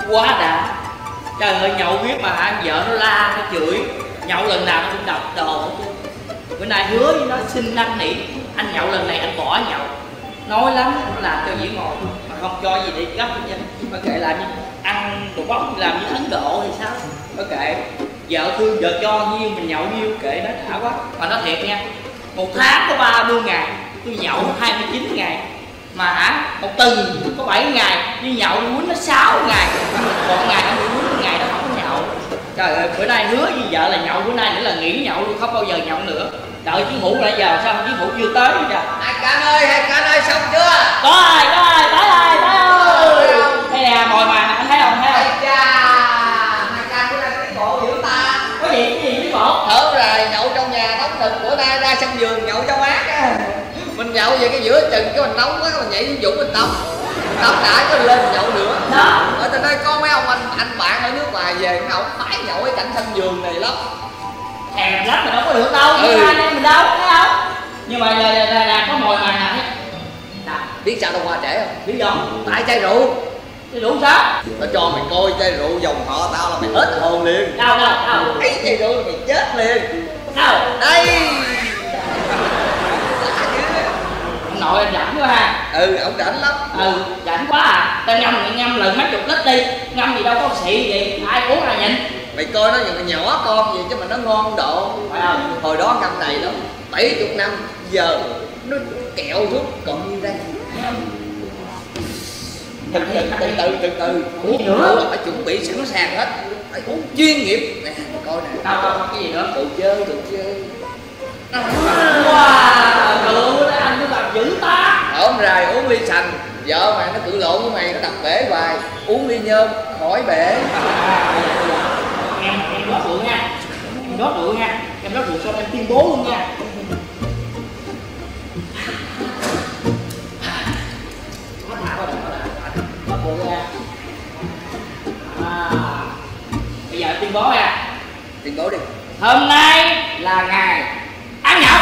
Quá đã. Trời ơi, nhậu biết mà hả, vợ nó la, nó chửi. Nhậu lần nào nó cũng đập đồ hết trơn. Bữa nay hứa với nó xin năn nỉ, anh nhậu lần này anh bỏ nhậu. Nói lắm, nó làm cho dĩ ngồi mà không cho gì để gấp hết trơn. Mà kệ làm như ăn đồ bóc, làm như Ấn Độ thì sao? Mà kệ, vợ thương vợ cho nhiêu mình nhậu nhiêu, kệ nó đã quá. Mà nói thiệt nha, một tháng có 30 ngày, tôi nhậu 29 ngày. Mà hả, một tuần có 7 ngày, đi nhậu đi quýnh nó 6 ngày. Còn ngày anh đi quýnh ngày đó không có nhậu. Trời ơi, bữa nay hứa với vợ là nhậu, bữa nay nữa là nghỉ nhậu luôn, không bao giờ nhậu nữa. Đợi chiến hữu nãy giờ sao chiến hữu chưa tới bây giờ. Hai can ơi, xong chưa? Có ai, tới ơi. Đây nè, mồi mà anh thấy không, thấy không? Chà, hai can bữa nay có tiến bộ dữ ta. Có gì tiến bộ? Thở rồi, nhậu trong nhà nóng nực, bữa nay ra sân vườn nhậu cho mát á. Mình nhậu về cái giữa chừng cái mình nóng quá, mình nhảy xuống Dũng mình tắm đã có lên nhậu nữa đó. Ở trên đây có mấy ông anh bạn ở nước ngoài về, ông phải nhậu cái cảnh sân vườn này lắm. Thèm lắm mà đâu có được đâu, anh em mình đâu, thấy không? Nhưng mà là có mồi mà nè. Biết sao đâu qua trễ không? Biết đâu? Tại chai rượu. Chai rượu sao? Nó cho mày coi chai rượu dòng họ tao là mày hết hồn liền. Đâu? Thấy chai rượu là mày chết liền. Đâu? Đây. Ông nội anh rảnh quá ha. Ông rảnh lắm. Rảnh quá à. Tao ngâm lần mấy chục lít đi. Ngâm gì đâu có xị gì, ai uống là nhịn. Mày coi nó nhỏ con gì chứ mà nó ngon độ. Phải không? Hồi đó ngâm này lắm 70 năm, giờ nó kẹo rút còn như đây. Từ từ uống nữa phải chuẩn bị sẵn sàng hết, phải uống chuyên nghiệp nè. Coi nè, đâu cái gì nữa? đồ chơi Wow, rượu đó anh cứ làm dữ ta. ổn rồi. Uống ly sành, vợ mày nó cự lộn với mày, nó đập bể hoài. Uống ly nhôm khỏi bể. Em rót rượu nha, em rót rượu xong em tuyên bố luôn nha. Rót rượu nha. Bây giờ tuyên bố nha. Tuyên bố đi. Hôm nay là ngày ăn nhậu.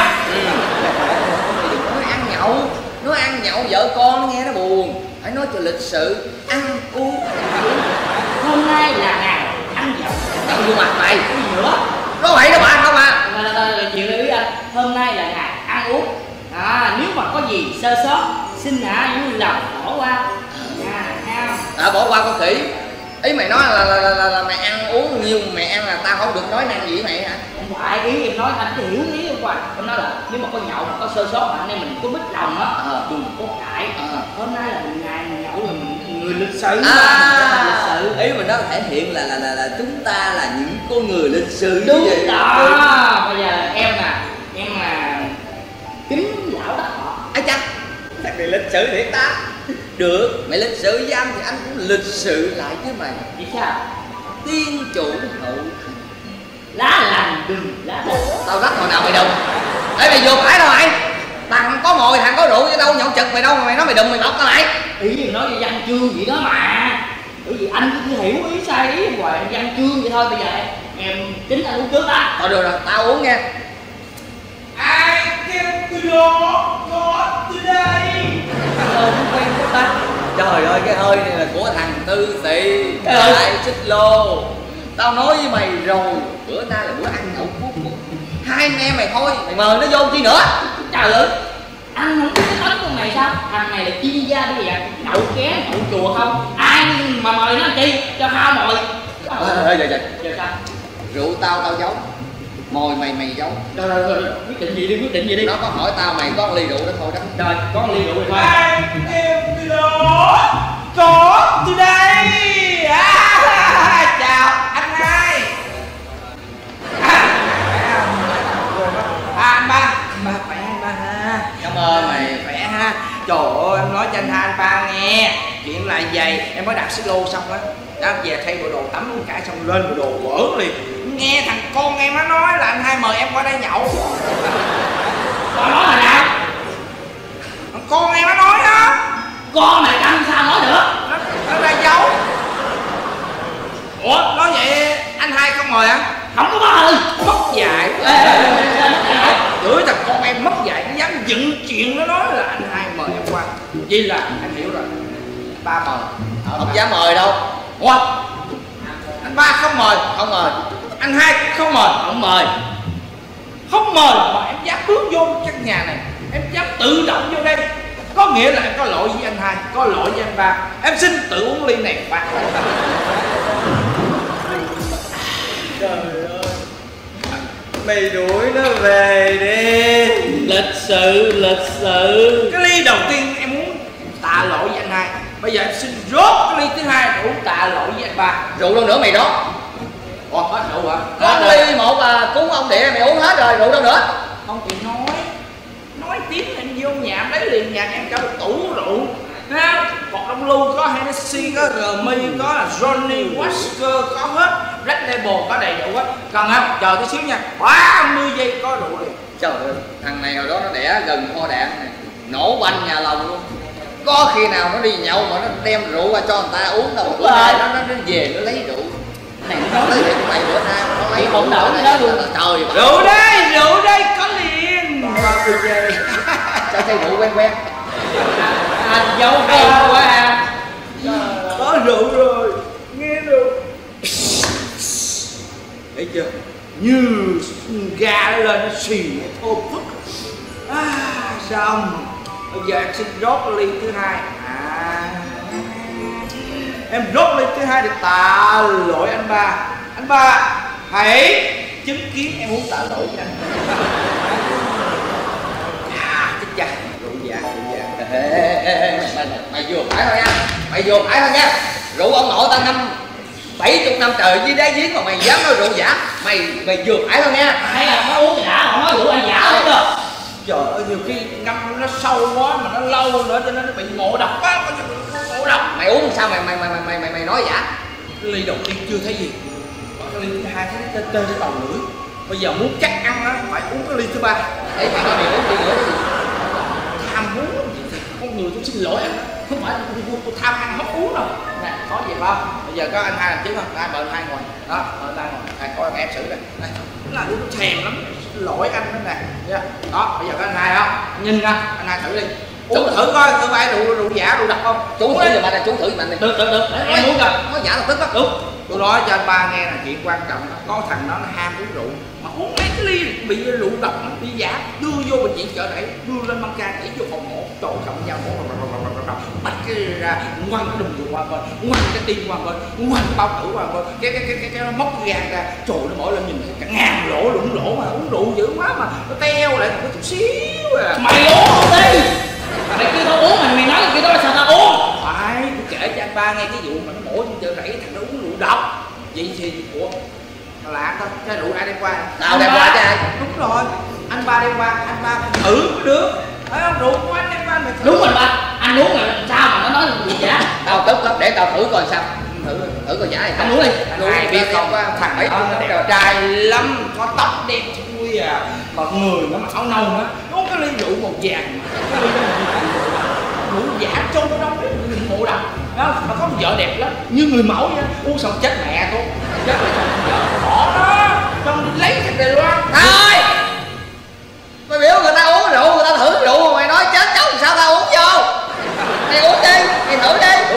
Nói ăn nhậu vợ con nó nghe nó buồn, phải nói cho lịch sự. Ăn uống. Hôm nay là ngày ăn nhậu. Đậu vô mặt mày. Cái gì nữa? Nói vậy đó bạn không à? Là chuyện lưu ý anh. Hôm nay là ngày ăn uống. Nếu mà có gì sơ sót xin vui lòng bỏ qua. Bỏ qua con khỉ. Ý mày nói là mày ăn uống nhiều mày ăn là tao không được nói năng gì với mày hả? Không phải, ý em nói anh có hiểu ý không qua. Em nói là nếu mà có nhậu mà có sơ sót mà anh em mình có bích lòng á, đừng có cãi. Hôm nay là ngày nhậu là mình người lịch sự. Lịch sự. Ý mình nó thể hiện là chúng ta là những con người lịch sự. Đúng đó. Bây giờ em là kính lão đất họ. Chắc thằng này lịch sự thiệt ta. Được, mày lịch sự với anh thì anh cũng lịch sự lại với mày. Vì sao? Tiên chủ hậu Lá lành đừng lá đổ. tao rắc hồi nào mày đừng. Ê mày vừa phải đâu mày. Thằng có mồi thằng có rượu chứ đâu nhậu chực mày đâu mà mày nói mày đừng mày bọc tao lại. Ý em nói cho văn chương vậy đó mà. Bởi vì anh cứ hiểu ý sai ý hoài văn chương vậy thôi. Bây giờ em tính anh uống trước đó. Thôi được rồi, tao uống nha. Ai kêu tôi có today. Không quen của ta. Trời ơi cái hơi này là của thằng Tư Tị Đại Xích Lô. Tao nói với mày rồi, bữa nay là bữa ăn nhậu cuối cùng. Hai anh em mày thôi, mày mời nó vô chi nữa. Trời ơi, anh không biết cái tánh con này sao? Thằng này là chuyên gia đi vậy, nhậu ké, nhậu chùa không? Ai mà mời nó làm chi? Cho khao mồi. Trời. Giờ sao? Rượu tao giấu, mồi mày giấu. Rồi, quyết định gì đi. Nó có hỏi tao mày có ly rượu đó thôi đó. Rồi, có ly rượu rồi thôi. Ai kêu tôi có today. Chào anh hai. Anh ba khỏe anh ba ha. Cảm ơn mày. Khỏe ha. Trời ơi em nói cho anh hai anh ba nghe. Chuyện là vậy, em mới đặt xích lô xong á, đã về thay bộ đồ tắm luôn cả xong lên bộ đồ quở liền. Nghe thằng con em nó nói là anh hai mời em qua đây nhậu. Con nói là nào? Thằng con em nó nói đó. Con mày câm sao nói được? Nó ra dấu. Ủa nói vậy anh hai không mời hả? Không có mời. Mất dạy. Chửi thằng con em mất dạy, nó dám dựng chuyện nó nói là anh hai mời em qua. Vậy là anh hiểu rồi, ba mời. Không dám mời đâu. Ủa, anh ba không mời? Không mời. Anh hai cũng không mời? Không mời. Không mời mà em dám bước vô căn nhà này, em dám tự động vô đây, có nghĩa là em có lỗi với anh hai, có lỗi với anh ba. Em xin tự uống ly này bạc. Trời ơi, mày đuổi nó về đi. Lịch sự. Cái ly đầu tiên em muốn tạ lỗi với anh hai, bây giờ em xin rốt cái ly thứ hai để uống tạ lỗi với anh ba. Rượu đâu nữa mày đó? Ủa, hết rượu hả? Có ly một cúng ông địa mày uống hết rồi, rượu đâu nữa? Không thì nói tiếng em vô nhà em lấy liền, nhà em cả một tủ rượu. Ha, bọt đông lưu có Hennessy, có Remy, có là Johnny Walker, có hết, Red Label có đầy đủ hết. Cần không? Chờ tí xíu nha, 30 giây có rượu liền. Trời ơi, thằng này hồi đó nó đẻ gần kho đạn này, nổ banh nhà lòng luôn. Có khi nào nó đi nhậu mà nó đem rượu qua cho người ta uống đâu, bữa nay nó về nó lấy rượu. Này nó nói Tới hiện mày bữa nay nó lấy không nổi này, đó luôn. Trời Rượu đây có liền. 30 giây. Cho chai rượu quen. anh giấu hay quá ha. Có rượu rồi, nghe được. Thấy chưa? Như gà lên nó xì thô phức. Xong. Bây giờ em xin rót ly thứ hai. Em rót ly thứ hai để tạ lỗi anh ba. Anh ba hãy chứng kiến em muốn tạ lỗi với anh. Chết cha, rượu dạ. Mày vừa phải thôi nha. Mày vừa phải thôi nha. Rượu ông nội ta 70 năm trời dưới đáy giếng mà mày dám nói rượu giả. Mày vừa phải thôi nha. Hay là nó uống đã, họ nói rượu anh giả lắm rồi. Trời ơi, nhiều khi ngâm nó sâu quá mà nó lâu nữa cho nên nó bị ngộ độc quá. Ngộ độc. Mày uống sao mày nói giả? Cái ly đầu tiên chưa thấy gì, cái ly thứ hai thấy nó tê cái đầu lưỡi. Bây giờ muốn chắc ăn á phải uống cái ly thứ ba. Để mày nói mày uống đi nữa. Tham muốn gì con người, tôi xin lỗi anh, không phải tôi tham ăn hấp uống đâu. Nè, có gì không? Bây giờ có anh hai làm chứng không? Hai mời anh hai ngồi. Đó, mời anh hai ngồi. Coi em xử đây. Đây, là đứa nó thèm lắm. Xin lỗi anh đó nè. Đó, bây giờ có anh hai không? Nhìn nha, anh hai thử đi. Uống thử coi, thử phải rượu giả, rượu độc không? Chú thử giùm anh, chú thử giùm anh đi. Được, em muốn gặp. Nói giả là tức đó. Đúng. Tôi nói cho anh ba nghe là chuyện quan trọng là có thằng đó nó ham uống rượu mà uống mấy cái ly bị rượu độc nó bị giả, đưa vô bệnh viện chợ rẫy, đưa lên băng ca đẩy vô phòng mổ, trộn trọng nhau mổ bắt cái ra ngoan cái đùm rượu qua bên, ngoan cái tim qua bên, ngoan cái bao tử qua bên, cái nó móc cái gan ra, trời nó mỗi lần nhìn cả ngàn lỗ lủng lỗ mà uống rượu dữ quá mà nó teo lại một cái chút xíu à. Mày uống không đi. Mày kêu tao uống, mày nói là kêu tao là sao tao uống. Phải, tôi kể cho anh ba nghe cái vụ mà nó mổ trên chợ rẫy thằng nó uống rượu độc. Vậy thì ủa lạ thôi, cái rượu ai đem qua? Tao đem qua chứ ai? Đúng rồi, anh ba đem qua, anh ba thử mới được. Thấy không, rượu của anh đem qua mày thử. Đúng rồi ba, anh uống là sao mà nó nói là rượu giả. Tao tức lắm, để tao thử coi sao. Thử coi giả này. Anh uống đi. Ai biết không, thằng ấy nó đẹp trai lắm, có tóc đen thui à, mà người nó mặc áo nâu nữa, uống cái ly rượu màu vàng mà cái ly rượu giả trông nó đâu biết ngộ độc. Đó, mà có một vợ đẹp lắm, như người mẫu vậy, uống xong chết mẹ thôi, chết mẹ vợ bỏ nó, xong lấy thằng Đài Loan. Thôi! Mày biểu người ta uống rượu, người ta thử rượu mà mày nói chết cháu thì sao tao uống vô? Mày uống đi, mày thử đi.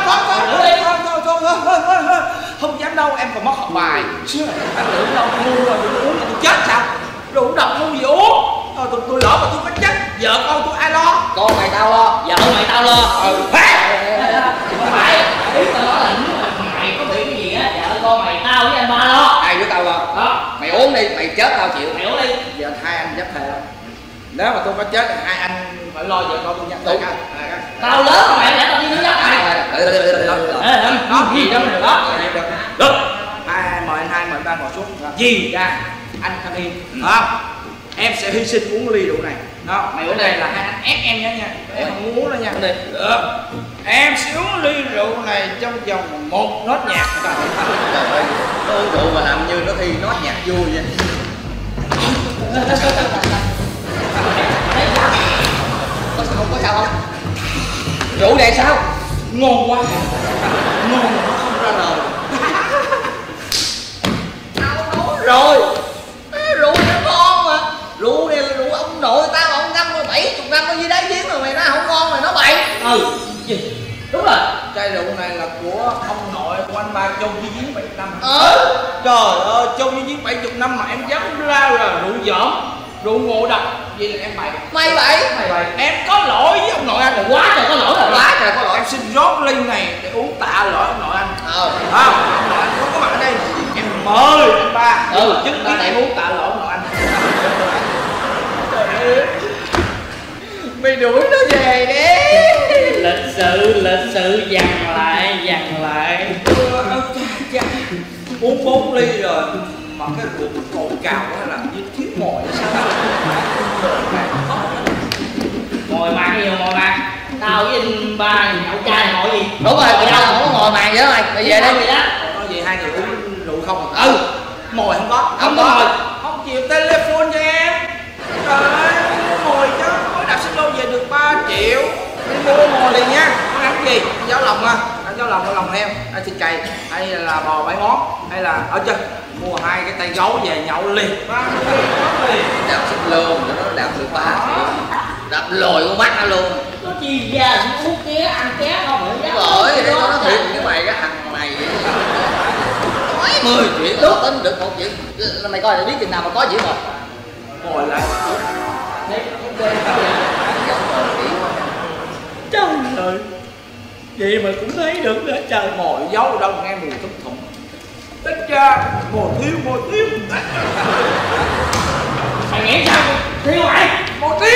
Thôi, không dám đâu, em còn mất học bài. Anh tưởng đâu ngu rồi, tôi uống thì tôi chết sao? Rượu độc ngu gì uống? Thôi tôi lỡ mà tôi có chết, vợ con tôi ai lo? Con mày tao lo. Vợ mày tao lo. Ừ. Không phải, ý tao nói là nếu mà mày có bị cái gì á, vợ con mày tao với anh ba lo. Ai với tao lo? Đó. Mày uống đi, mày chết tao chịu. Mày uống đi. Giờ hai anh dám thề không? Nếu mà tôi có chết thì hai anh phải lo vợ con tôi nha. Đúng. Tao lớn mà mày để tao đi nước dắt mày. Đó, gì đó được đó. Được. Mời anh hai, mời anh ba ngồi xuống. Gì ra? Anh Thanh Yên, không? Em sẽ hy sinh uống ly rượu này. Đó, mày uống đây là hai anh ép em nhé nha. Em không uống đâu nha. Được. Em sẽ uống ly rượu này trong vòng 1 nốt nhạc. Trời ơi, uống rượu mà làm như nó thi nốt nhạc vui vậy. Không có sao không? Rượu này sao? Ngon quá. Ngon mà nó không ra lời. Tao nói rồi. Rượu này nó ngon mà. Rượu này là rượu ông nội tao, ông ngâm rồi 70 năm ở dưới đáy giếng mà mày nói không ngon mày nói bậy. Gì? Đúng rồi. Chai rượu này là của ông nội anh ba chôn với giếng 70 năm. Trời ơi, chôn với giếng 70 năm mà em dám la là rượu dởm, rượu ngộ độc. Vậy là em bậy. Mày bậy. Em có lỗi với ông nội anh là Quá trời có lỗi rồi. Quá trời có lỗi. Em xin rót ly này để uống tạ lỗi ông nội anh. Không, ông nội anh không có mặt ở đây. Em mời anh ba chứng kiến em uống tạ lỗi ông nội anh. Mày đuổi nó về đi. Lịch sự dằn lại. Uống 4 ly rồi mà cái rượu cồn cào hay là như thiếu mồi sao? Ngồi màn nhiều ngồi màn. Tao với anh ba nhậu chai ngồi gì? Đúng rồi, tụi tao không có ngồi màn vậy mày. Mày về đây. Nói gì hai người uống rượu không à? Mồi không có. Không có mồi. Không chịu telephone cho em. Trời ơi, mồi chứ. Mới đạp xích lô về được 3 triệu. Đi mua mồi liền nha. Con ăn cái gì? Giáo lòng à? Ăn giáo lòng, lòng heo, hay thịt cầy, hay là bò 7 món, hay là ở chân mua 2 cái tay gấu về nhậu liền. 3 liền. Đạp xích lô, nó đạp được 3 triệu. Đạp lồi con mắt nó luôn. Nó chi ra uống ké ăn ké không phải giá. Rồi để nó thiệt cái mày cái thằng mày. Nói 10 chuyện đó tính được 1 chuyện. Mày coi để biết chừng nào mà có chuyện rồi. Ngồi lại. Trời ơi. Vậy mà cũng thấy được nữa trời. Mồi giấu đâu nghe mùi thum thụm. Tích ra mồi thiếu. Mày nghĩ sao? Thiếu mày. Mồi thiếu.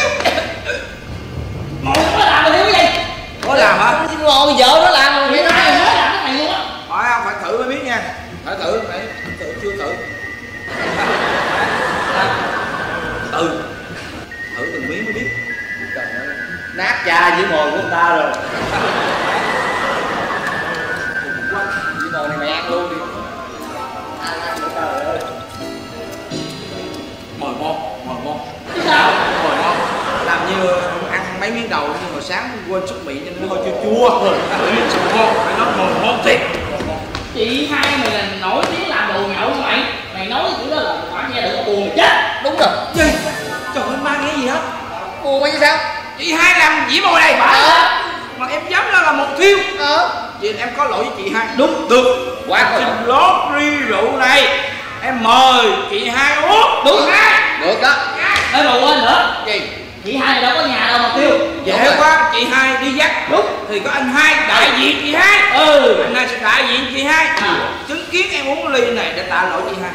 Mồi có làm mà thiếu cái gì? Có làm hả? Ngồi vợ nó làm rồi Vậy vậy mày đó. mới làm cái này luôn á. Phải không? Phải thử mới biết nha. Phải thử chưa thử. Thử từng miếng mới biết. Trời ơi, nát cha với mồi của người ta rồi. Với mồi này mày ăn luôn đi. Ăn trời ơi. Mồi ngon. Chứ sao? Mồi ngon. Làm như ăn mấy miếng đầu nhưng mà sáng quên xúc miệng cho nên nó hơi chua. Ngon, phải nói mồi ngon thiệt. Chị hai mày là nổi tiếng làm đồ nhậu hả mày? Mày nói cái chữ đó là quả nghe được buồn mày chết. Đúng rồi. Gì? Trời ơi, ba nghe gì hết? Buồn mày như sao? Chị hai làm dĩ mồi này phải mà em dám ra là một thiêu. Vậy em có lỗi với chị hai. Đúng. Được. Quá có lỗi. Xin lót ly rượu này em mời chị hai uống. Đúng. Được đó. Ê mà quên nữa. Gì? Chị hai này đâu có nhà đâu mà tiêu. Dễ quá, chị hai đi dắt. Đúng. Thì có anh hai đại diện chị hai. Anh hai sẽ đại diện chị hai. Chứng kiến em uống ly này để tạ lỗi chị hai.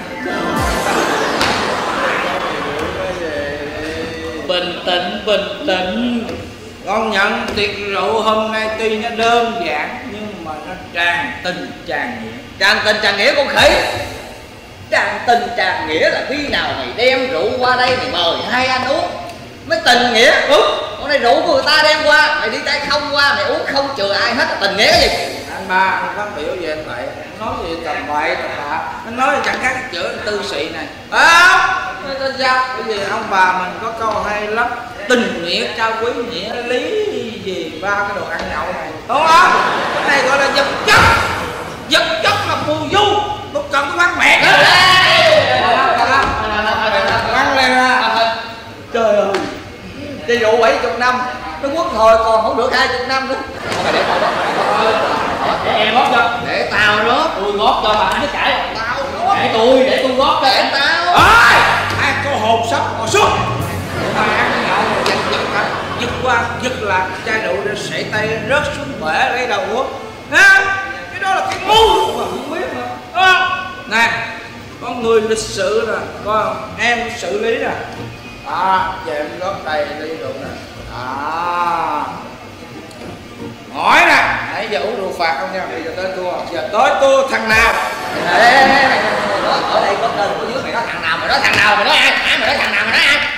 Bình tĩnh. Con nhận tiệc rượu hôm nay tuy nó đơn giản nhưng mà nó tràn tình tràn nghĩa. Tràn tình tràn nghĩa con khỉ. Tràn tình tràn nghĩa là khi nào mày đem rượu qua đây mày mời hai anh uống mới tình nghĩa. Đúng. Con này rượu của người ta đem qua, mày đi tay không qua, mày uống không chừa ai hết là tình nghĩa cái gì? Anh ba, anh phát biểu về anh vậy. Anh nói gì tầm bậy tầm bạ. Anh nói chẳng khác cái chữ tư sĩ này. Không? Nói sao? Bởi vì ông bà mình có câu hay lắm. Tình nghĩa cao quý nghĩa lý gì ba cái đồ ăn nhậu này. Đúng không? Cái này gọi là vật chất. Vật chất là phù du. Không cần cái phát mẹ. Quăng lên ra. Trời ơi, chai rượu 70 năm, nó quất thôi còn không được 20 năm nữa. Không phải để tao đó. Để em góp cho. Để tao đó. Tôi góp cho mà anh cứ cãi. Tao đó. Để tôi góp cho. Để tao. Ơi! Ai có hồn sắp ngồi xuống. Mà ăn nhậu mà giật hả? Giật qua, giật là chai rượu để sảy tay rớt xuống bể lấy đầu uống. Nè, cái đó là cái ngu mà không biết mà. Nè, con người lịch sự nè, coi không? Em xử lý nè. Giờ em góp đây ly rượu nè. Hỏi nè, nãy giờ uống rượu phạt không nha, bây giờ tới tua. Giờ tới tua thằng nào? Ở đây có đơn của dưới mày nói thằng nào, mày nói thằng nào, mày nói ai? Mày nói thằng nào, mày nói ai?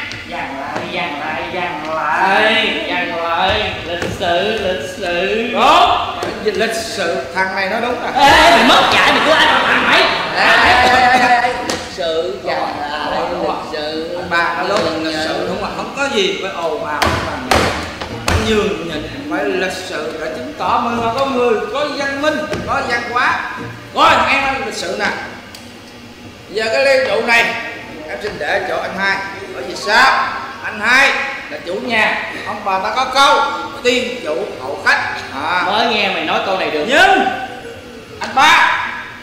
Dằn lại. Lịch sự. Đúng. Lịch sự, thằng này nói đúng nè. Ê, mày mất dạy mày cứ ai mà thằng mày. Lịch sự, lịch sự. Bà nó đúng lịch sự đúng rồi, không có gì phải ồn ào mà nhường nhịn, phải lịch sự để chứng tỏ mình là con người có văn minh, có văn hóa. Rồi em ăn lịch sự nè. Giờ cái ly rượu này em xin để chỗ anh hai. Bởi vì sao? Anh hai là chủ nhà, ông bà ta có câu tiên chủ hậu khách. Mới nghe mày nói câu này được. Nhưng anh ba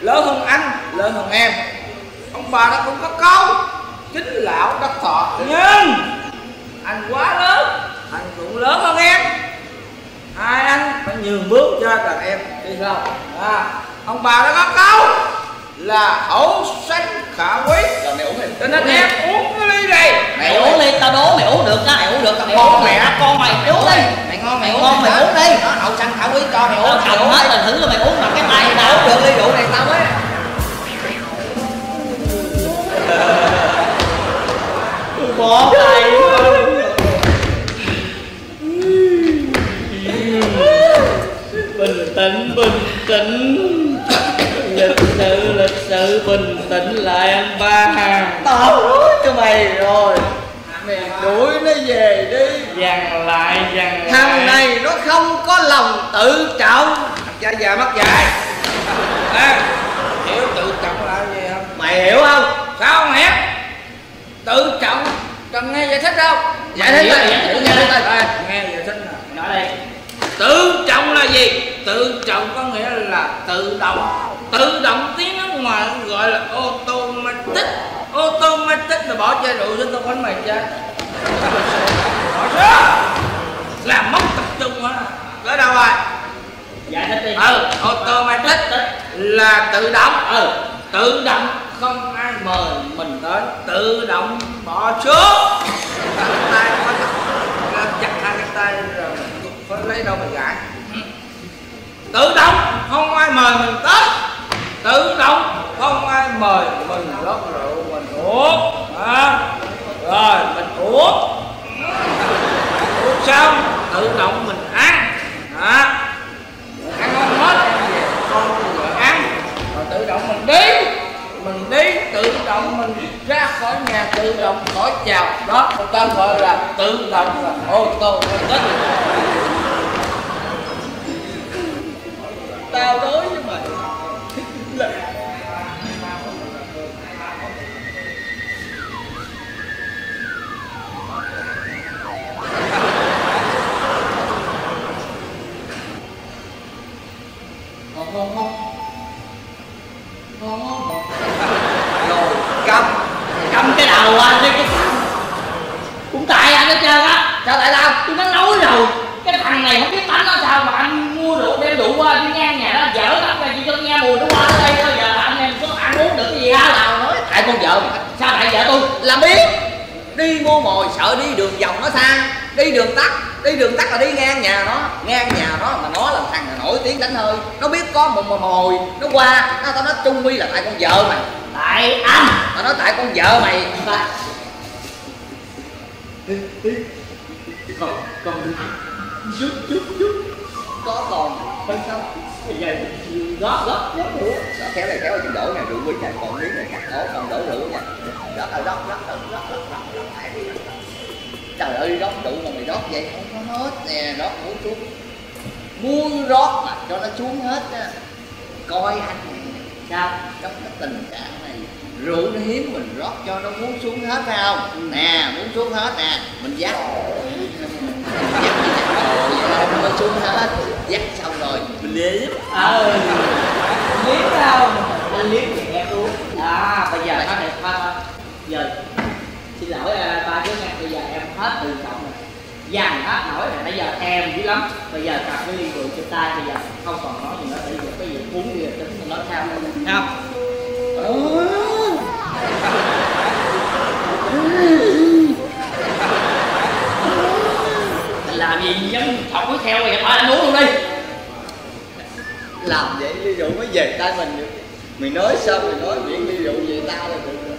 lớn hơn anh, lớn hơn em. Ông bà nó cũng có câu chính lão đắc thọ, nhưng anh quá lớn, anh cũng lớn hơn em. Hai anh phải nhường bước cho đàn em đi sao? Ông bà nó có câu là hậu sanh khả quý. Rồi mày uống đi. Cho nên em uống cái ly này. Mày uống đi, tao đố mày uống được đó, mày uống được tao Con mẹ con mày uống đi. Mày ngon mày uống. Ngon mày uống đi. Đó, hậu sanh khả quý cho mày uống. Tao cầm hết rồi thử rồi mày uống bằng cái tay nào Uống được ly rượu này tao mới. bỏ tay. Bình tĩnh, lịch sự bình tĩnh lại anh ba. Tao nói cho mày rồi, mày đuổi nó về đi. Dằn lại. Thằng này nó không có lòng tự trọng. Cha già mắt dài. Hiểu tự trọng là gì không? Mày hiểu không? Sao không hiểu? Tự trọng cần nghe giải thích không? Giải thích đi, nghe giải thích nè. Nói đây. Tự trọng là gì? Tự trọng có nghĩa là tự động. Tự động tiếng nước ngoài gọi là automatic. Automatic là bỏ chai rượu xin tao quánh mày chết. Bỏ ra làm mất tập trung á. Tới đâu rồi? Giải thích đi. Automatic là tự động. Tự động không ai mời mình tới, tự động bỏ xuống. Tay chắc hai cái tay rồi phải lấy đâu mà gãi. Tự động không ai mời mình tới, tự động không ai mời mình rót rượu mình uống. Rồi mình uống xong tự động mình ăn. Ăn ngon hết con vợ ăn. Rồi tự động mình đi tự động mình ra khỏi nhà, tự động khỏi chào. Đó người ta gọi là tự động, là ô tô tích. Tao nói với mày là rồi Cầm cái đầu anh đi, cái cũng tại anh hết trơn á. sao tại tao? Tôi đã nói rồi, cái thằng này không biết tánh nó sao mà anh mua rượu đem rượu qua đi ngang nhà nó dở lắm, là chỉ cho nghe mùi nó qua tới đây thôi. Giờ anh em có ăn uống được cái gì á? Tao nói tại con vợ mày. Sao tại vợ tôi? Làm biết đi mua mồi sợ đi đường vòng nó xa, đi đường tắt là đi ngang nhà nó mà nó là thằng nổi tiếng đánh hơi, nó biết có một mồi nó qua, tao nói chung quy là tại con vợ mày. Tại anh. Tao nói tại con vợ mày. Còn chút có còn hơn không? Bây giờ gót rượu. Đó, kéo này kéo ở trên đổ này, rượu quý này còn miếng này cắt còn đổ rượu nha. Rót. Trời ơi, rót rượu mà mày rót vậy không có hết nè, rót muốn xuống. Muốn rót mà cho nó xuống hết á. Coi anh này, sao trong cái tình trạng này rượu nó hiếm mình rót cho nó muốn xuống hết phải không? Nè, muốn xuống hết nè, mình dắt vậy nó mới xuống hết, dắt xong rồi mình liếm. Liếm đâu? Anh liếm thì em uống. Bây giờ nó này thôi. Giờ xin lỗi ba chứ nha, bây giờ em hết tự trọng rồi. Dằn hết nổi rồi, bây giờ thèm dữ lắm. Bây giờ cầm cái ly rượu trên tay, bây giờ không còn nói gì nữa, bây giờ cái gì uống đi rồi tính mình nói sao không? Làm gì giống thọc nó theo vậy, thôi anh uống luôn đi. Làm vậy ly rượu mới về tay mình được. Mày nói xong mày nói miệng ly rượu về tao là được rồi.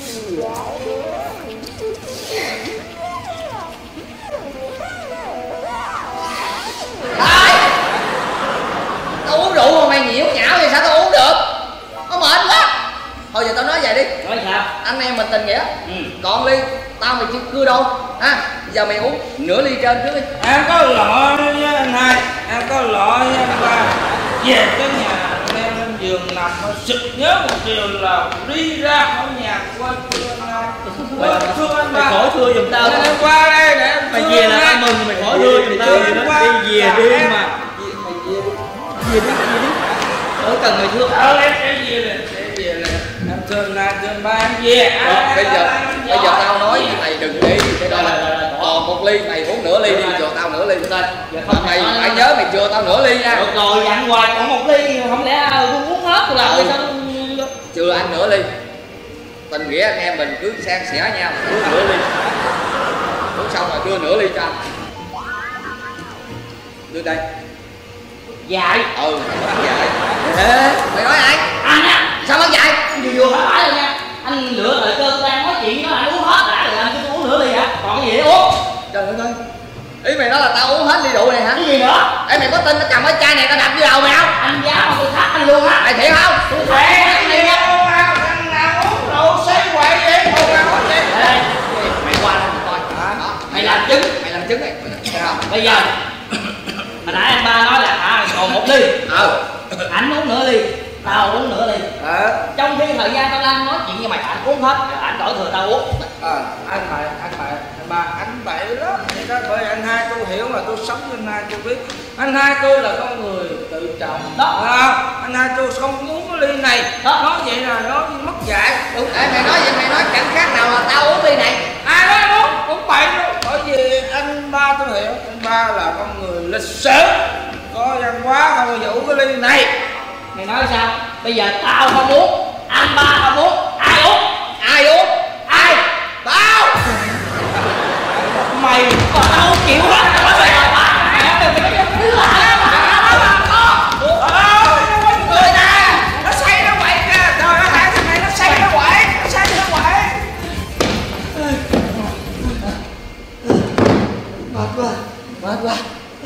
Đấy, tao uống rượu mà mày nhiễu nhão vậy sao tao uống được? Nó mệt quá. Thôi giờ tao nói vậy đi. Nói sao? Anh em mình tình nghĩa. Còn ly tao mày chưa cưa đâu ha. Giờ mày uống nửa ly trên trước đi. Em có lọ với anh hai, em có lọ với anh ba. Về tới nhà em lên giường nằm mà sực nhớ một điều là đi ra khỏi nhà qua thưa anh hai. Thưa anh ba. Mày khỏi thưa giùm tao. Em qua đây để em mày về là tao mừng, mày khỏi thưa giùm tao. Đi về đi mà. Về đi. Tôi cần người thương. Em sẽ về nè. Em thương ba em về. Bây giờ tao nói với mày đừng đi. Cái đó là còn một ly, mày uống nửa ly đi, chừa tao nửa ly. Mày phải nhớ mày chừa tao nửa ly nha. Được rồi, dặn hoài còn một ly, không lẽ tôi uống hết rồi làm sao? Chừa anh nửa ly. Tình nghĩa anh em mình cứ san sẻ nhau, uống nửa ly. Uống xong rồi đưa nửa ly cho anh. Đưa đây. Dạy. Ừ, dạy. Ê, mày nói ai? Anh á. Sao bác dạy? Vừa phải rồi nha. Anh lựa thời cơ đang nói chuyện với nó, anh uống hết đã rồi anh cứ uống nửa ly hả? Còn cái gì để uống? Trời ơi. Ý mày nói là tao uống hết ly rượu này hả? Cái gì nữa? Ê mày có tin nó cầm cái chai này tao đập vô đầu mày không? Anh dám mà tôi thách anh luôn á. Mày thiệt không? Tôi thách anh đi nha. Thằng nào uống rượu xế quậy vậy? Không ra hết đi. Đây, Mày qua đây mày coi. mày làm chứng. Mày làm chứng này. Bây giờ hồi nãy anh ba nói là còn một ly. Anh uống nửa ly, tao uống nửa ly. Trong khi thời gian tao đang nói chuyện với mày, anh uống hết, anh đổi thừa tao uống. Anh bậy lắm. Thì đó bởi anh hai tôi hiểu mà tôi sống với anh hai tôi biết. Anh hai tôi là con người tự trọng đó. Anh hai tôi không uống cái ly này đó. Nói vậy là nó mất dạy. Đúng. Ê mày nói vậy mày nói chẳng khác nào là tao uống ly này. Ai nói đúng, cũng bậy luôn. Bởi vì anh ba tôi hiểu, anh ba là con người lịch sử, có văn hóa, không có vụ cái ly này. Mày nói sao? Bây giờ tao không uống, anh ba không uống, ai uống? Ai uống? Ai? Tao. Mày còn tao không chịu hết. Người nè, nó say nó quậy kìa. Trời ơi, hai thằng này nó say nó quậy, nó say nó quậy. Mệt quá.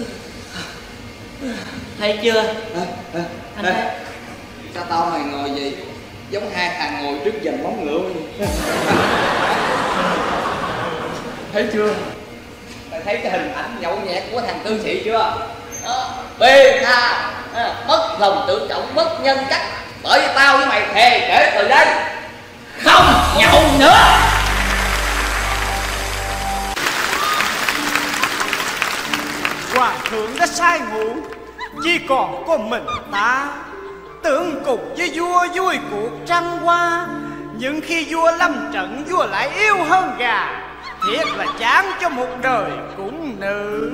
Thấy chưa? Anh thấy. Sao tao mày ngồi gì giống hai thằng ngồi trước dầm bóng ngựa vậy? Thấy chưa? Mày thấy cái hình ảnh nhậu nhẹt của thằng cư sĩ chưa? Bê tha, mất lòng tự trọng, mất nhân cách. Bởi vì tao với mày thề kể từ đây Không nhậu nữa. Hoàng thượng đã sai ngụ, chỉ còn có mình ta. Tưởng cùng với vua vui cuộc trăng hoa, nhưng khi vua lâm trận vua lại yếu hơn gà. Thiệt là chán cho một đời cũng nữ.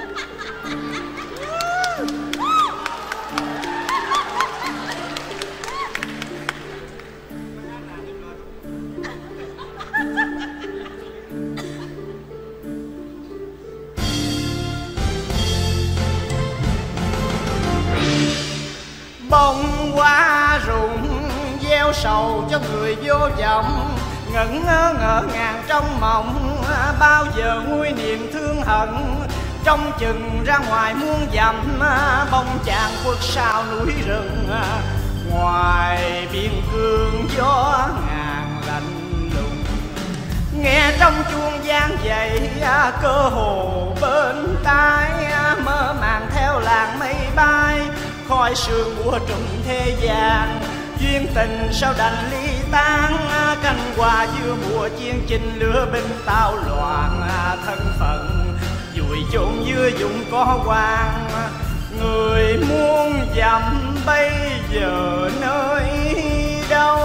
Bông hoa rụng gieo sầu cho người vô vọng, ngẩn ngơ ngỡ ngàng trong mộng, bao giờ nguôi niềm thương hận. Trong chừng ra ngoài muôn dặm, bông chàng khuất sau núi rừng. Ngoài biên cương gió ngàn lạnh lùng, nghe trong chuông vang dậy cơ hồ bên tai. Mơ màng theo làng mây bay, khói sương mùa trùng thế gian. Duyên tình sao đành ly tan, canh hoa giữa mùa chiến chinh lửa binh tao loạn. Thân phận vùi chôn giữa vùng có hoang, người muôn dặm bây giờ nơi đâu?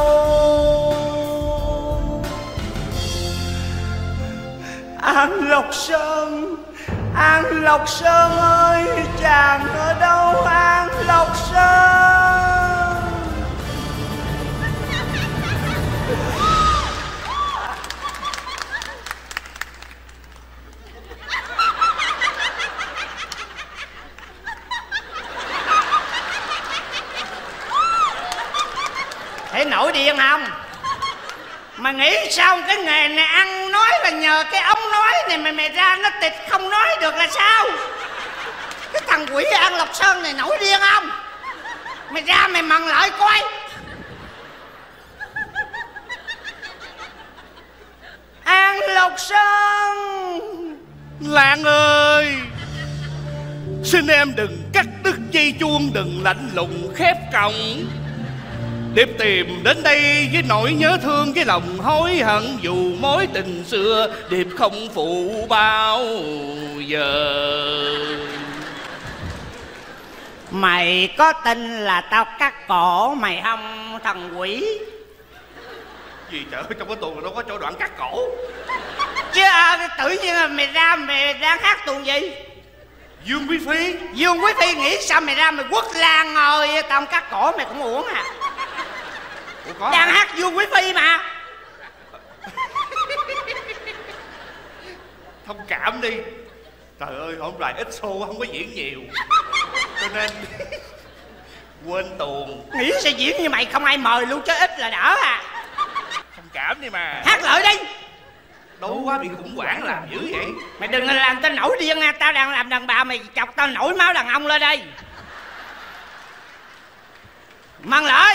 An Lộc Sơn, An Lộc Sơn ơi, chàng ở đâu An Lộc Sơn? Thấy nổi điên không? Mày nghĩ sao cái nghề này ăn nói là nhờ cái ống nói này mày ra nó tịt không nói được là sao? Cái thằng quỷ An Lộc Sơn này nổi điên không? Mày ra mày mần lại coi. An Lộc Sơn. Lan ơi, xin em đừng cắt đứt dây chuông, đừng lạnh lùng khép cổng. Điệp tìm đến đây với nỗi nhớ thương, cái lòng hối hận dù mối tình xưa Điệp không phụ bao giờ. Mày có tin là tao cắt cổ mày không thằng quỷ? Gì trời ơi, trong cái tuồng đâu có chỗ đoạn cắt cổ. Chứ tự nhiên là mày ra mày đang hát tuồng gì? Dương Quý Phi. Dương Quý Phi nghĩ sao mày ra mày quất lan ngồi tao không cắt cổ mày cũng uổng à. Ủa có đang hát Dương Quý Phi mà. Thông cảm đi. Trời ơi, hôm nay ít show không có diễn nhiều cho nên quên tuồng. Nghĩ sẽ diễn như mày không ai mời luôn chứ ít là đỡ à. Thông cảm đi mà. Hát lại đi. Đâu quá bị khủng hoảng làm dữ vậy. Mày đừng làm tao nổi điên nha. Tao đang làm đàn bà mày chọc tao nổi máu đàn ông lên đây. Mang lại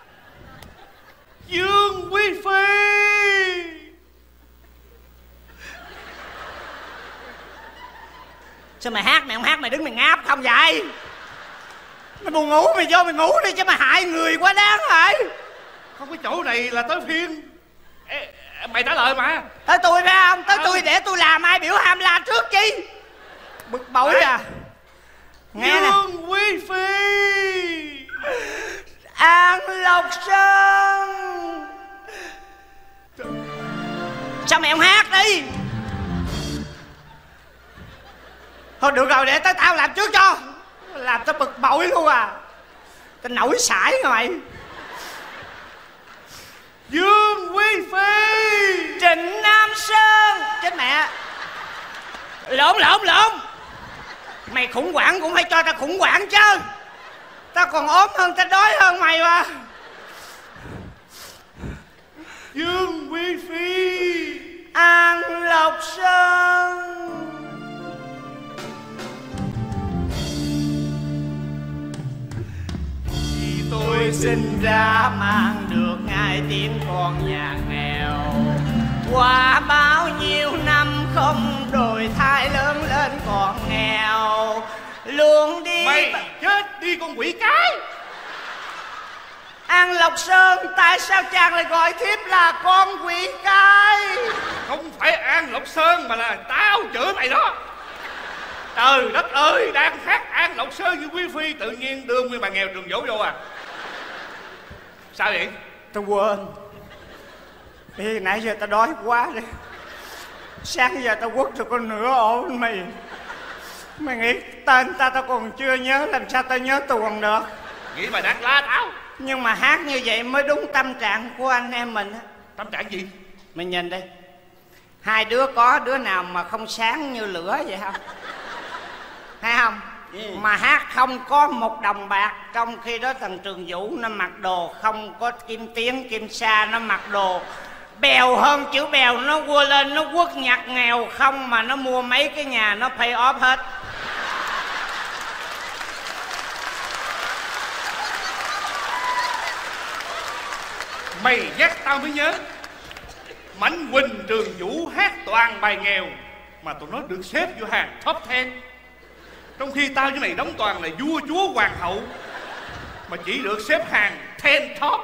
Dương Quý Phi. Sao mày hát mày không hát mày đứng mày ngáp không vậy? Mày buồn ngủ mày vô mày ngủ đi chứ mày hại người quá đáng rồi. Không có chỗ này là tới phiên mày trả lời mà. Tới tôi phải không? Tới tôi để tôi làm ai biểu ham la trước chi? Bực bội à. Nghe nè. Dương Quý Phi. An Lộc Sơn. Sao mày không hát đi? Thôi được rồi, để tới tao làm trước cho. Làm tao bực bội luôn à. Tao nổi sải rồi mày. Dương Quý Phi. Trịnh Nam Sơn. Chết mẹ. Lộn. Mày khủng hoảng cũng phải cho tao khủng hoảng chứ. Tao còn ốm hơn, tao đói hơn mày mà. Dương Quý Phi. An Lộc Sơn. Tôi sinh ra mang được ngay tiếng con nhà nghèo. Qua bao nhiêu năm không đổi thay lớn lên còn nghèo. Luôn đi. Mày chết đi con quỷ cái. An Lộc Sơn, tại sao chàng lại gọi thiếp là con quỷ cái? Không phải An Lộc Sơn mà là tao chửi mày đó. Trời đất ơi, đang hát An Lộc Sơn với Quý Phi tự nhiên đưa nguyên bà nghèo Trường Dỗ vô à? Sao vậy? Tao quên. Ê, nãy giờ tao đói quá đi. Sáng giờ tao quất rồi có nửa ổ mì. Mày nghĩ tên tao còn chưa nhớ, làm sao tao nhớ tuồng được? Nghĩ mày đang la tao. Nhưng mà hát như vậy mới đúng tâm trạng của anh em mình á. Tâm trạng gì? Mày nhìn đi. Hai đứa có đứa nào mà không sáng như lửa vậy không? Thấy không? Mà hát không có một đồng bạc. Trong khi đó thằng Trường Vũ nó mặc đồ không có kim tiến kim sa. Nó mặc đồ bèo hơn chữ bèo. Nó quơ lên nó quất nhặt nghèo không. Mà nó mua mấy cái nhà nó pay off hết. Mày nhắc tao mới nhớ. Mạnh Quỳnh Trường Vũ hát toàn bài nghèo mà tụi nó được xếp vô hàng top 10. Trong khi tao với mày đóng toàn là vua chúa hoàng hậu mà chỉ được xếp hàng 10 top.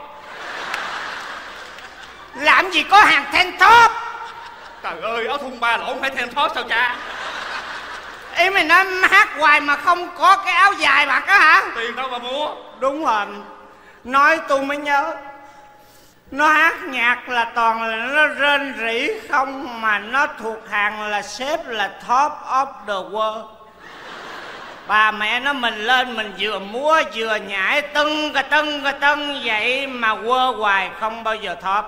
Làm gì có hàng 10 top? Trời ơi, áo thun 3 lỗ phải 10 top sao cha? Ý mày nói hát hoài mà không có cái áo dài mặc á hả? Tiền đâu mà mua. Đúng rồi. Nói tôi mới nhớ. Nó hát nhạc là toàn là nó rên rỉ không. Mà nó thuộc hàng là xếp là top of the world. Bà mẹ nó mình lên mình vừa múa vừa nhảy tưng vậy mà quơ hoài không bao giờ top.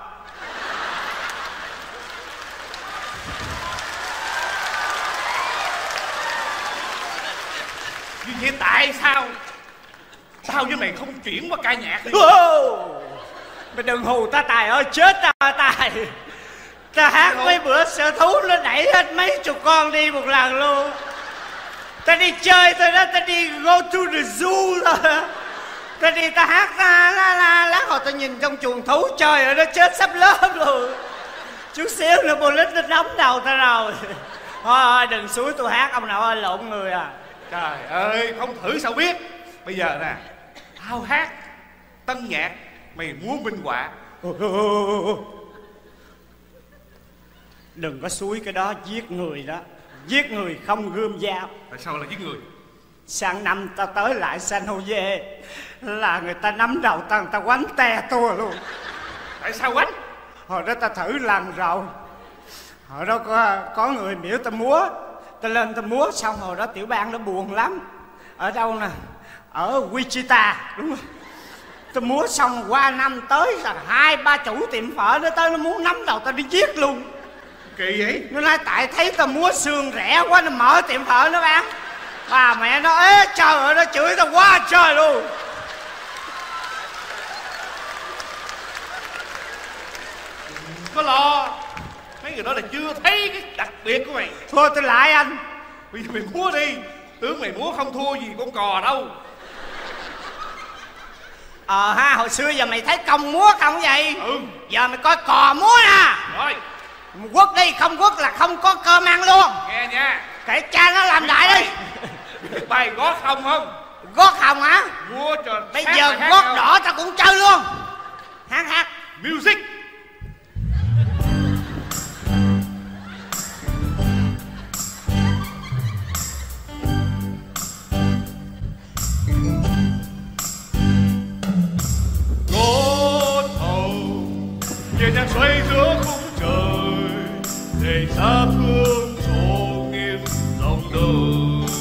Như vậy tại sao tao với mày không chuyển qua ca nhạc đi? Mày đừng hù ta Tài ơi, chết ta Tài. Ta hát mấy bữa sở thú nó đẩy hết mấy chục con đi một lần luôn. Ta đi chơi thôi đó, ta đi go to the zoo thôi. Ta đi ta hát lát hồi ta nhìn trong chuồng thú chơi ở đó chết sắp lớp luôn. Chút xíu nữa police nó đóng đầu ta rồi. Thôi đừng xúi tôi hát ông nào ơi, lộn người à. Trời ơi, không thử sao biết. Bây giờ nè, tao hát tân nhạc, mày múa minh họa. Đừng có xúi cái đó, giết người đó. Giết người không gươm dao. Tại sao là giết người? Sang năm tao tới lại San Jose là người ta nắm đầu tao, người ta quánh te tua luôn. Tại sao quánh? Hồi đó tao thử lần rồi. Hồi đó có người biểu tao múa, tao lên tao múa xong hồi đó tiểu bang nó buồn lắm. Ở đâu nè? Ở Wichita, đúng rồi. Tao múa xong qua năm tới là 2-3 chủ tiệm phở nó tới nó muốn nắm đầu tao đi giết luôn. Kỳ vậy? Nó nói tại thấy tao múa xương rẻ quá nó mở tiệm phở nó bán. Bà mẹ nó ế trời ơi, nó chửi tao quá trời luôn. Có lo. Mấy người đó là chưa thấy cái đặc biệt của mày. Thôi tôi lại anh. Bây giờ mày múa đi. Tướng mày múa không thua gì con cò đâu. Ha, hồi xưa giờ mày thấy công múa không vậy? Ừ. Giờ mày coi cò múa nè. Rồi. Quất đi, không quất là không có cơm ăn luôn. Nghe nha. Kể cha nó làm đại đi. Biết bài gót không không? Gót hồng hả? Múa cho bây giờ gót đỏ tao cũng chơi luôn. Hát. Music. Nhẹ nhàng xoay giữa khung trời để xa thương trọn nghiêng dòng đời.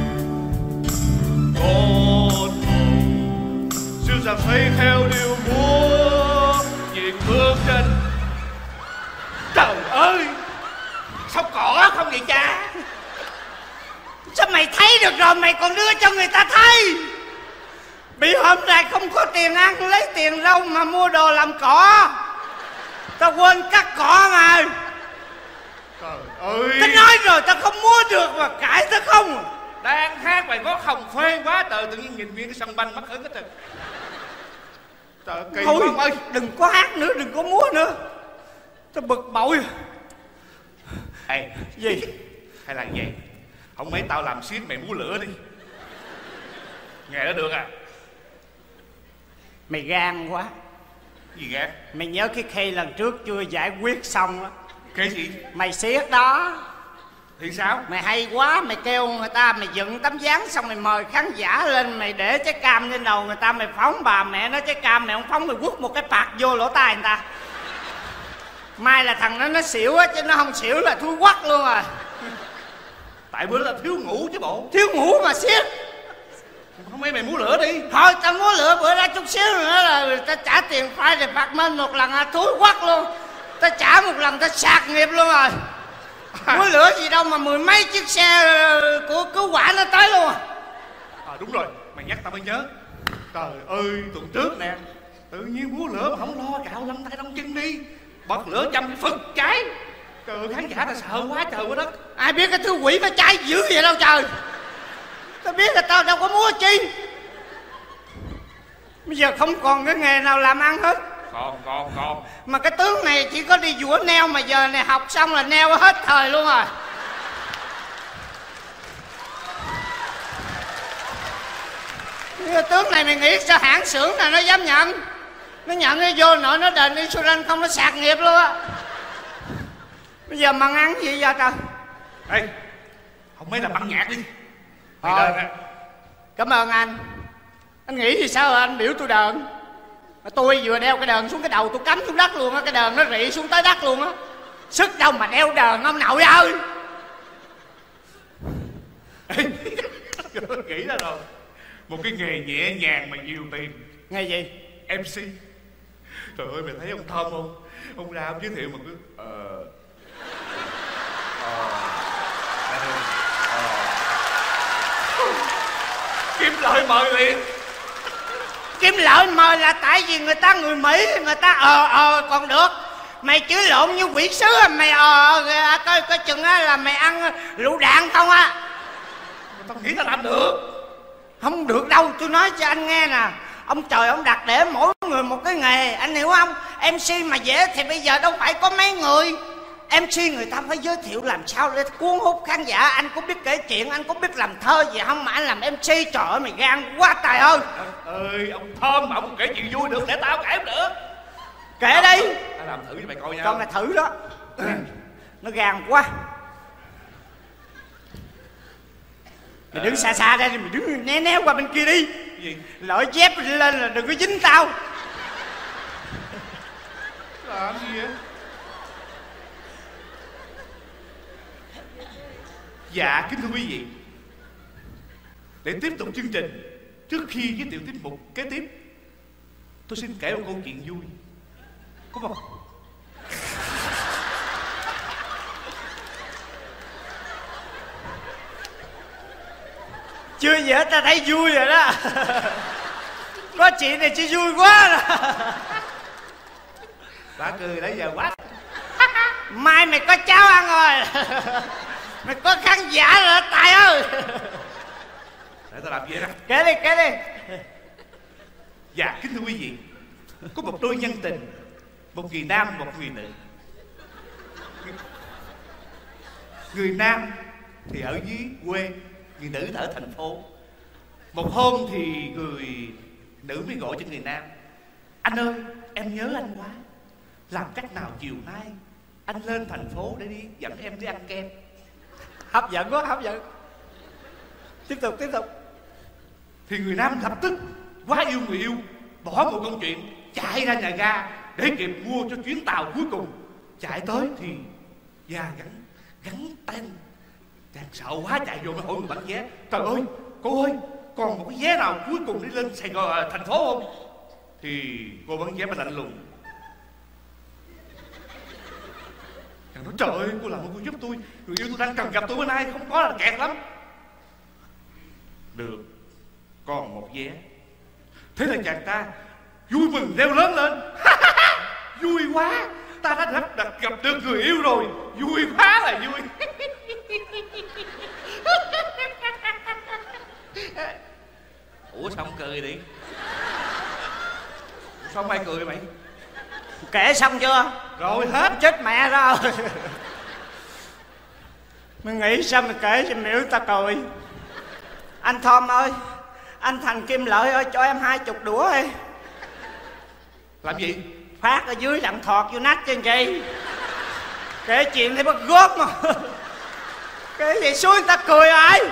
Con hồng dịu dàng xoay theo điệu múa nhìn bước chân. Trời ơi, sao cỏ không vậy cha? Sao mày thấy được rồi mày còn đưa cho người ta thấy? Bị hôm nay không có tiền ăn lấy tiền đâu mà mua đồ làm cỏ. Tao quên cắt cỏ mà. Trời ơi, tao nói rồi tao không mua được mà cãi tao không. đang hát bài gót hồng phê quá trời, tự nhiên nhìn nguyên cái sân banh mất hứng hết trơn. Trời kỳ thôi quá ông ơi. Đừng có hát nữa, đừng có múa nữa. Tao bực bội. Ê, gì? Hay là vậy, không mấy tao làm xiết mày múa lửa đi. Nghe nó được à? Mày gan quá. Gì gan? Mày nhớ cái khi lần trước chưa giải quyết xong á. Cái gì? Mày xiết đó. Thì sao? Mày hay quá, mày kêu người ta mày dựng tấm dáng xong mày mời khán giả lên, mày để trái cam trên đầu người ta, mày phóng bà mẹ nó trái cam, mày không phóng mày quất một cái pạt vô lỗ tai người ta. Mai là thằng nó xỉu á, chứ nó không xỉu là thui quắc luôn rồi. Tại bữa đó là thiếu ngủ chứ bộ. Thiếu ngủ mà xiết. Không mấy mày múa lửa đi. Thôi tao múa lửa bữa ra chút xíu nữa là người ta trả tiền phải để phạt mình một lần thúi quắc luôn. Tao trả một lần tao sạc nghiệp luôn rồi. Múa lửa gì đâu mà mười mấy chiếc xe của cứu hỏa nó tới luôn. Đúng rồi, mày nhắc tao mới nhớ. Trời ơi, tuần trước nè, tự nhiên múa lửa mà không lo cạo lăn tay lăn chân đi, bật lửa châm phực cháy. Trời ơi, khán giả ta sợ quá trời quá đất. Ai biết cái thứ quỷ nó cháy dữ vậy đâu trời. Tao biết là tao đâu có múa chi. Bây giờ không còn cái nghề nào làm ăn hết. Còn. Mà cái tướng này chỉ có đi vũa neo, mà giờ này học xong là neo hết thời luôn rồi. Cái tướng này mày nghĩ sao hãng xưởng nào nó dám nhận? Nó nhận nó vô nội nó đền insurance không nó sạc nghiệp luôn á. Bây giờ mặn ăn gì giờ trời? Ê, không mấy là băng nhạc đi. Thôi, cảm ơn anh. Anh nghĩ thì sao anh biểu tôi đờn? Tôi vừa đeo cái đờn xuống cái đầu tôi cắm xuống đất luôn á, cái đờn nó rị xuống tới đất luôn á. Sức đâu mà đeo đờn ông nội ơi. Nghĩ ra rồi. Một cái nghề nhẹ nhàng mà nhiều tiền. Nghề gì? MC. Trời ơi, mày thấy ông Thơm không? Ông ra ông giới thiệu mà cứ kiếm lời mời liền. Kiếm lợi mời là tại vì người ta người Mỹ, người ta còn được. Mày chửi lộn như quỷ sứ, mày coi chừng á là mày ăn lựu đạn không á. Tao nghĩ tao làm được. Không được đâu, tôi nói cho anh nghe nè. Ông trời ông đặt để mỗi người một cái nghề, anh hiểu không? MC mà dễ thì bây giờ đâu phải có mấy người. MC người ta phải giới thiệu làm sao để cuốn hút khán giả. Anh có biết kể chuyện, anh có biết làm thơ gì không mà anh làm MC? Trời ơi mày gan quá trời ơi. Ơi ông Thơm mà ông kể chuyện vui được để tao kể không được. Kể đi. Tao làm thử cho mày coi nha. Con này thử đó. Nó gan quá. Mày đứng xa xa ra đi, mày đứng né né qua bên kia đi. Gì? Lỡ dép lên là đừng có dính tao. Làm gì vậy? Dạ kính thưa quý vị, để tiếp tục chương trình, trước khi giới thiệu tiết mục kế tiếp, tôi xin kể một câu chuyện vui. Có không? Chưa gì hết ta thấy vui rồi đó. Có chuyện này chứ vui quá rồi. Đã cười nãy giờ quá. Mai mày có cháo ăn rồi. Mày có khán giả rồi đó Tài ơi. Để tao làm gì đó. Kể đi, kể đi. Dạ kính thưa quý vị, có một đôi nhân tình, một người nam, một người nữ. Người nam thì ở dưới quê, người nữ ở thành phố. Một hôm thì người nữ mới gọi cho người nam: anh ơi, em nhớ anh quá, làm cách nào chiều nay anh lên thành phố để đi dẫn em đi ăn kem. Hấp dẫn quá, hấp dẫn. Tiếp tục, tiếp tục. Thì người nam lập tức quá yêu người yêu, bỏ một câu chuyện, chạy ra nhà ga để kịp mua cho chuyến tàu cuối cùng. Chạy tới thì ga gắn tên. Chàng sợ quá chạy vô mới hỏi người bán vé: trời ơi, cô ơi, còn một cái vé nào cuối cùng đi lên Sài Gòn thành phố không? Thì cô bán vé mới lạnh lùng. Chàng nói: trời ơi, cô làm ơn cô giúp tôi, người yêu tôi đang cần gặp tôi bữa nay, không có là kẹt lắm. Được, còn một vé. Thế là chàng ta vui mừng reo lớn lên: vui quá, ta đã gặp được người yêu rồi, vui quá là vui. Ủa sao không cười đi? Sao không ai cười mày? Kể xong chưa? Rồi hết. Chết mẹ rồi. Mày nghĩ sao mày kể cho miễu ta cười. Anh Thom ơi, anh Thành Kim Lợi ơi, cho em 20 đũa đi. Làm gì? Phát ở dưới đặng thọt vô nách cho anh chị. Kể chuyện thì bắt góp mà. Kể vậy xuống người ta cười rồi.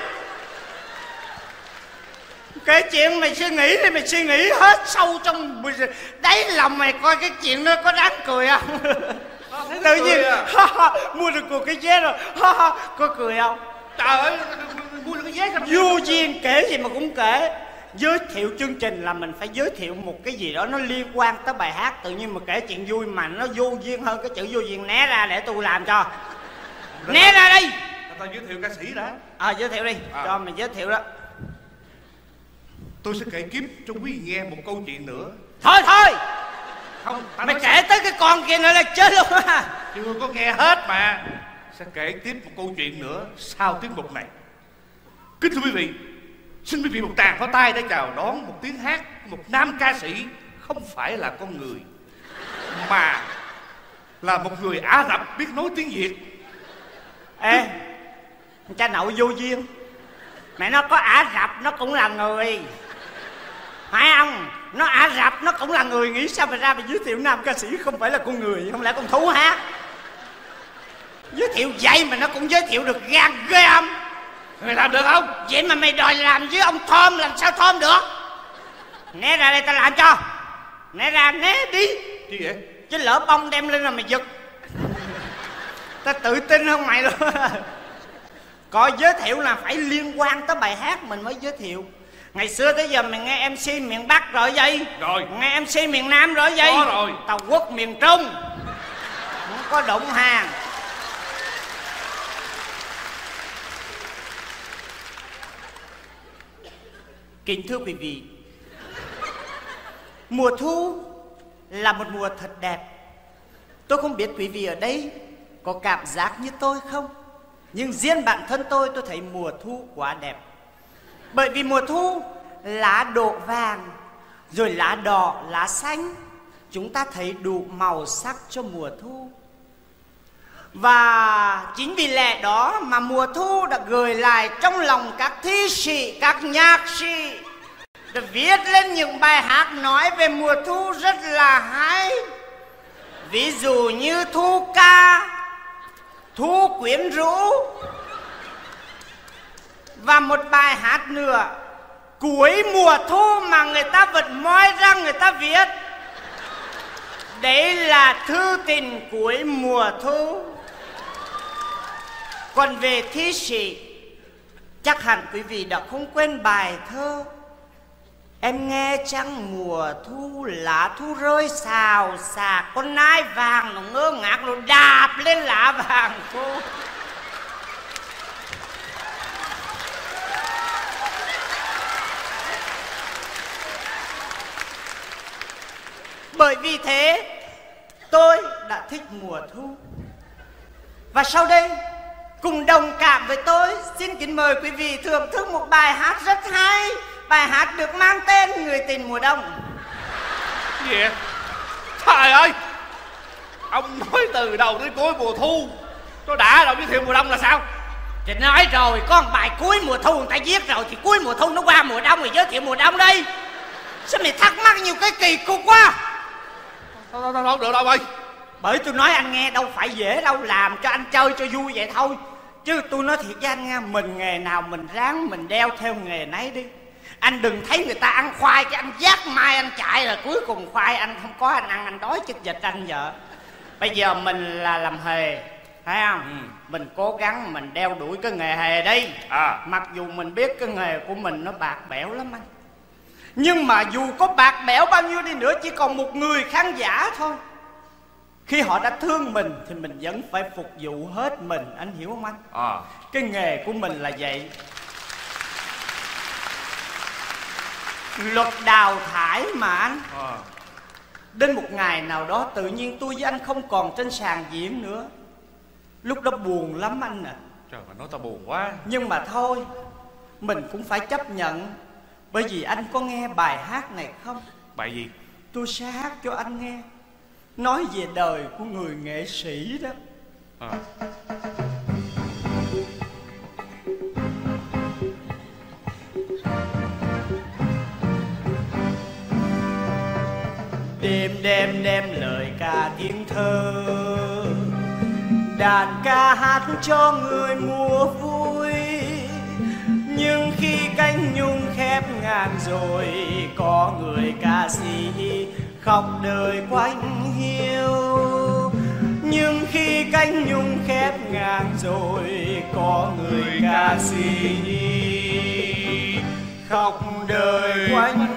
Kể chuyện mày suy nghĩ thì mày suy nghĩ hết sâu trong đáy lòng mày, coi cái chuyện đó có đáng cười không. Tự nhiên mua được một cái vé rồi, có cười không? Trời ơi, mua được cái vé sao? Vô duyên kể gì mà cũng kể. Giới thiệu chương trình là mình phải giới thiệu một cái gì đó nó liên quan tới bài hát. Tự nhiên mà kể chuyện vui mà nó vô duyên hơn cái chữ vô duyên. Né ra để tôi làm cho. Né ra đi. Tao giới thiệu ca sĩ đã. Giới thiệu đi, cho mình giới thiệu đó. Tôi sẽ kể tiếp cho quý vị nghe một câu chuyện nữa. Thôi Không, mày kể tới cái con kia nữa là chết luôn á. Chưa có nghe hết mà. Sẽ kể tiếp một câu chuyện nữa sau tiết mục này. Kính thưa quý vị, xin quý vị một tràng pháo tay để chào đón một tiếng hát, một nam ca sĩ không phải là con người, mà là một người Ả Rập biết nói tiếng Việt. Ê, cha nội vô duyên. Mẹ nó có Ả Rập nó cũng là người, phải không? Nó Ả Rập nó cũng là người, nghĩ sao mà ra mà giới thiệu nam ca sĩ không phải là con người, không lẽ con thú hát? Giới thiệu vậy mà nó cũng giới thiệu được gan ghê không? Mày làm được không? Vậy mà mày đòi làm với ông Thom, làm sao Thom được? Né ra đây ta làm cho. Né ra, né đi. Gì vậy? Chứ lỡ bông đem lên là mày giật. Ta tự tin hơn mày luôn. Coi giới thiệu là phải liên quan tới bài hát mình mới giới thiệu. Ngày xưa tới giờ mày nghe MC miền Bắc rồi gì? Rồi. Nghe MC miền Nam rồi gì? Có rồi. Tàu Quốc miền Trung không có đụng hàng. Kính thưa quý vị, mùa thu là một mùa thật đẹp. Tôi không biết quý vị ở đây có cảm giác như tôi không, nhưng riêng bản thân tôi thấy mùa thu quá đẹp. Bởi vì mùa thu lá đổ vàng, rồi lá đỏ, lá xanh, chúng ta thấy đủ màu sắc cho mùa thu. Và chính vì lẽ đó mà mùa thu đã gửi lại trong lòng các thi sĩ, các nhạc sĩ, đã viết lên những bài hát nói về mùa thu rất là hay. Ví dụ như thu ca, thu quyến rũ, Và một bài hát nữa, cuối mùa thu mà người ta vẫn moi ra người ta viết. Đấy là thư tình cuối mùa thu. Còn về thi sĩ, chắc hẳn quý vị đã không quên bài thơ Em nghe trăng mùa thu, lá thu rơi xào xạc, con nai vàng nó ngơ ngác nó đạp lên lá vàng khô. Bởi vì thế tôi đã thích mùa thu. Và sau đây, cùng đồng cảm với tôi, xin kính mời quý vị thưởng thức một bài hát rất hay. Bài hát được mang tên Người tình mùa đông. Gì vậy? Trời ơi, ông nói từ đầu đến cuối mùa thu, tôi đã đâu giới thiệu mùa đông là sao? Thì nói rồi, có một bài cuối mùa thu người ta viết rồi, thì cuối mùa thu nó qua mùa đông rồi giới thiệu mùa đông đi. Sao mày thắc mắc nhiều cái kỳ cục quá? Thôi được đâu ơi. Bởi tôi nói anh nghe, đâu phải dễ đâu, làm cho anh chơi cho vui vậy thôi. Chứ tôi nói thiệt với anh nghe, mình nghề nào mình ráng mình đeo theo nghề nấy đi. Anh đừng thấy người ta ăn khoai cái anh vác mai anh chạy, là cuối cùng khoai anh không có anh ăn, anh đói chết dịch anh vợ. Bây giờ mình là làm hề, thấy không? Mình cố gắng mình đeo đuổi cái nghề hề đi. Mặc dù mình biết cái nghề của mình nó bạc bẽo lắm anh, nhưng mà dù có bạc bẽo bao nhiêu đi nữa, chỉ còn một người khán giả thôi. Khi họ đã thương mình thì mình vẫn phải phục vụ hết mình, anh hiểu không anh? Cái nghề của mình là vậy. Luật đào thải mà anh. Đến một ngày nào đó tự nhiên tôi với anh không còn trên sàn diễn nữa. Lúc đó buồn lắm anh à. Trời mà nói tao buồn quá. Nhưng mà thôi, mình cũng phải chấp nhận. Bởi vì anh có nghe bài hát này không? Bài gì? Tôi sẽ hát cho anh nghe, nói về đời của người nghệ sĩ đó. Đêm đêm đêm lời ca tiếng thơ, đàn ca hát cho người mùa vui. Nhưng khi cánh nhung khép ngang rồi, có người ca sĩ khóc đời quanh hiu. Nhưng khi cánh nhung khép ngang rồi, có người ca sĩ khóc đời quanh